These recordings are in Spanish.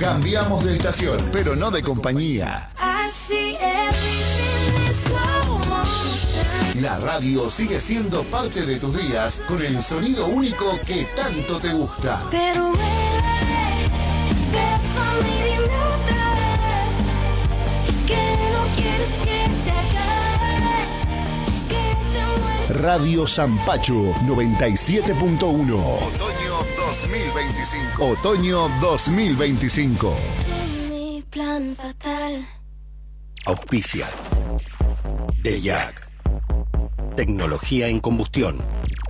Cambiamos de estación, pero no de compañía. La radio sigue siendo parte de tus días con el sonido único que tanto te gusta. Pero bésame y dime otra vez que no quieres que se acabe, que te mueres. Radio Zampacho 97.1. Otoño 2025. Otoño 2025. Mi plan fatal. Auspicia DELAC, tecnología en combustión.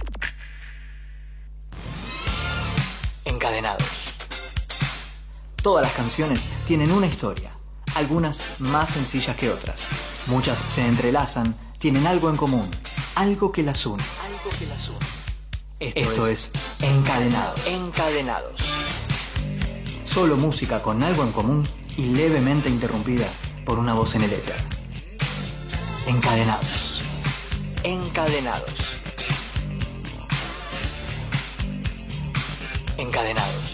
Encadenados. Todas las canciones tienen una historia, algunas más sencillas que otras. Muchas se entrelazan, tienen algo en común, algo que las une. Esto es Encadenados. Encadenados. Solo música con algo en común y levemente interrumpida por una voz en el éter. Encadenados. Encadenados. Encadenados.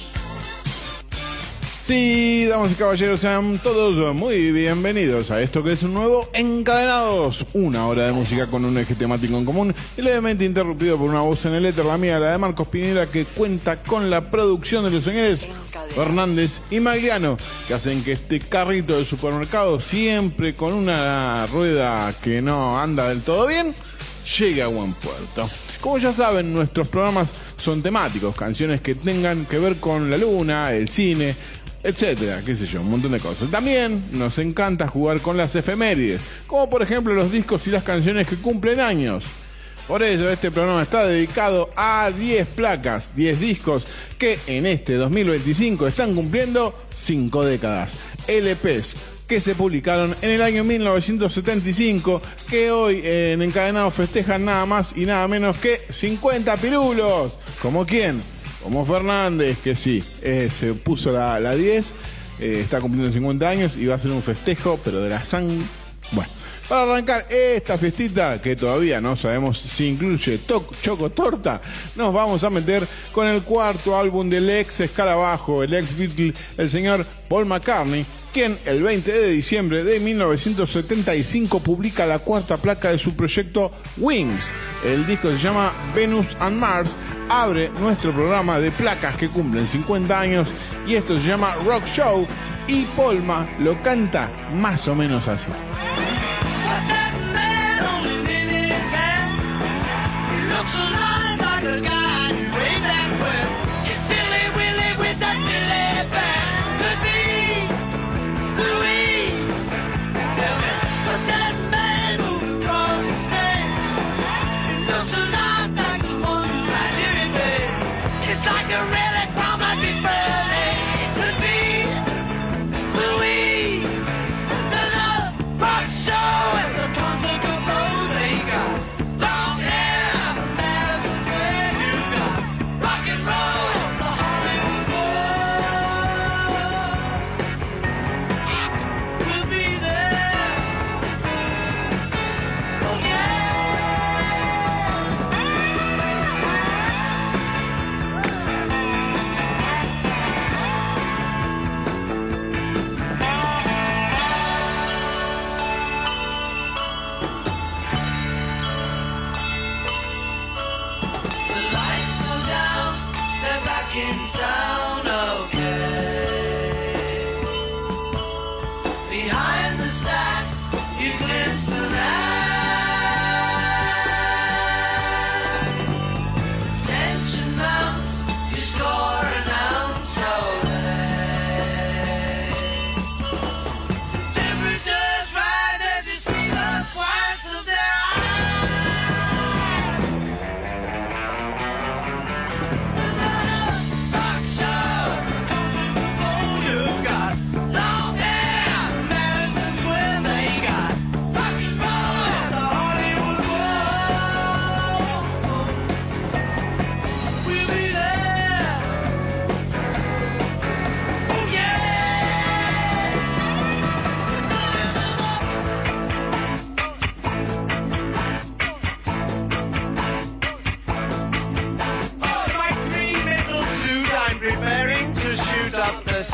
Sí, damas y caballeros, sean todos muy bienvenidos a esto que es un nuevo Encadenados. Una hora de música con un eje temático en común y levemente interrumpido por una voz en el éter, la mía, la de Marcos Pineda, que cuenta con la producción de los señores Fernández y Magliano, que hacen que este carrito de supermercado, siempre con una rueda que no anda del todo bien, llegue a buen puerto. Como ya saben, nuestros programas son temáticos, canciones que tengan que ver con la luna, el cine, etcétera, qué sé yo, un montón de cosas. También nos encanta jugar con las efemérides, como por ejemplo los discos y las canciones que cumplen años. Por ello, este programa está dedicado a 10 placas, 10 discos que en este 2025 están cumpliendo 5 décadas. LPs que se publicaron en el año 1975, que hoy en Encadenados festejan nada más y nada menos que 50 pirulos. ¿Como quién? Como Fernández, que sí, se puso la 10, está cumpliendo 50 años y va a hacer un festejo, pero de la sangre. Bueno, para arrancar esta fiestita, que todavía no sabemos si incluye chocotorta, nos vamos a meter con el cuarto álbum del ex escarabajo, el ex Beatle, el señor Paul McCartney, quien el 20 de diciembre de 1975 publica la cuarta placa de su proyecto Wings. El disco se llama Venus and Mars. Abre nuestro programa de placas que cumplen 50 años y esto se llama Rock Show y Polma lo canta más o menos así. Bye.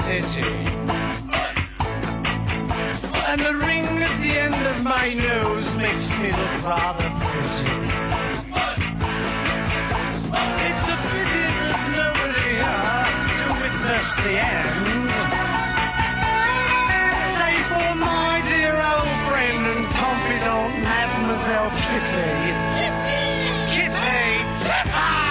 city. And the ring at the end of my nose makes me look rather pretty. It's a pity there's nobody here to witness the end. Save for my dear old friend and confidant, Mademoiselle Kitty. Kitty! Kitty!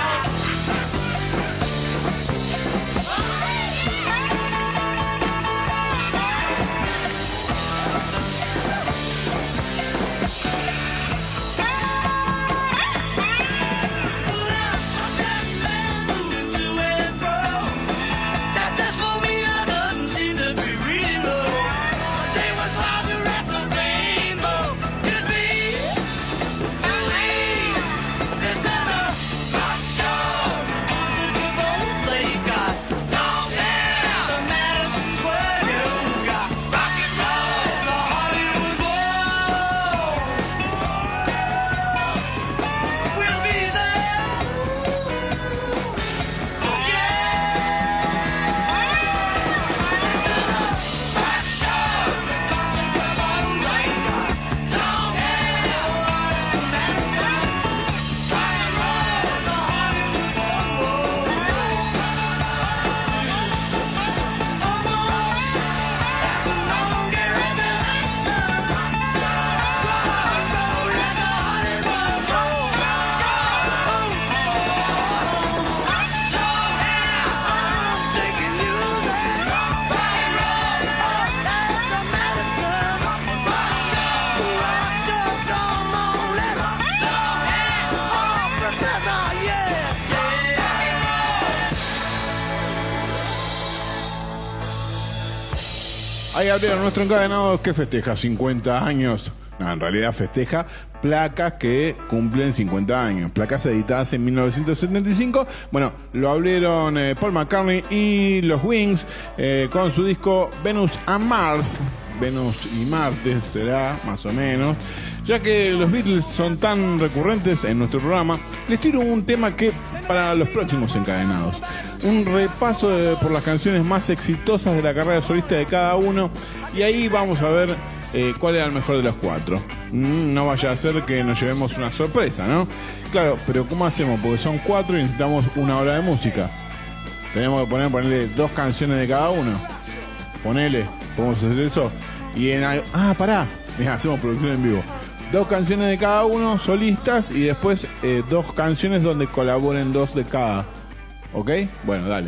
Ahí abrieron nuestro encadenado que festeja 50 años. No, en realidad festeja placas que cumplen 50 años. Placas editadas en 1975. Bueno, lo abrieron Paul McCartney y los Wings con su disco Venus and Mars. Venus y Marte será, más o menos. Ya que los Beatles son tan recurrentes en nuestro programa, les tiro un tema que para los próximos encadenados. Un repaso por las canciones más exitosas de la carrera solista de cada uno. Y ahí vamos a ver cuál era el mejor de los cuatro. No vaya a ser que nos llevemos una sorpresa, ¿no? Claro, pero ¿cómo hacemos? Porque son cuatro y necesitamos una hora de música. Tenemos que ponerle 2 canciones de cada uno. Ponele, podemos hacer eso. Y pará, mirá, hacemos producción en vivo. 2 canciones de cada uno, solistas, y después 2 canciones donde colaboren 2 de cada. ¿Ok? Bueno, dale.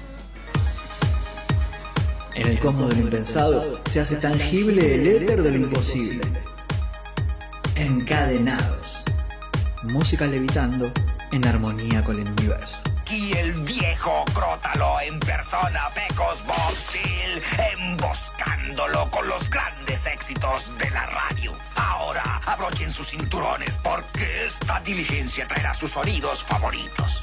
En el cosmos de lo impensado se hace tangible el éter de lo imposible. Encadenados. Música levitando en armonía con el universo. Y el viejo Crótalo en persona, Pecos Boxfield, emboscándolo con los grandes éxitos de la radio. Ahora abrochen sus cinturones porque esta diligencia traerá sus sonidos favoritos.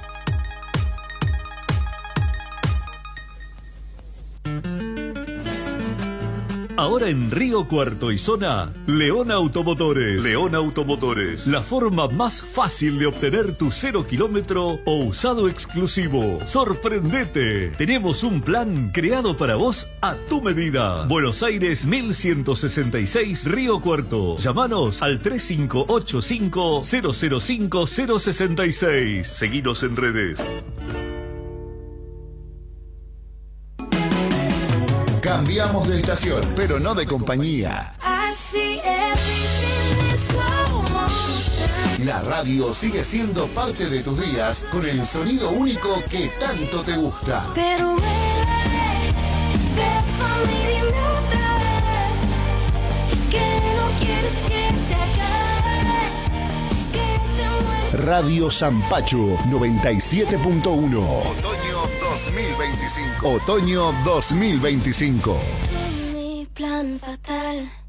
Ahora en Río Cuarto y zona, León Automotores. León Automotores, la forma más fácil de obtener tu 0 kilómetro o usado exclusivo. ¡Sorprendete! Tenemos un plan creado para vos a tu medida. Buenos Aires 1166 Río Cuarto. Llámanos al 3585-005-066. Seguinos en redes. Cambiamos de estación, pero no de compañía. La radio sigue siendo parte de tus días con el sonido único que tanto te gusta. Pero bésame y dime otra vez que no quieres que se acabe, que te mueres. Radio Zampacho 97.1. Otoño 2025. Otoño 2025. Mi plan fatal.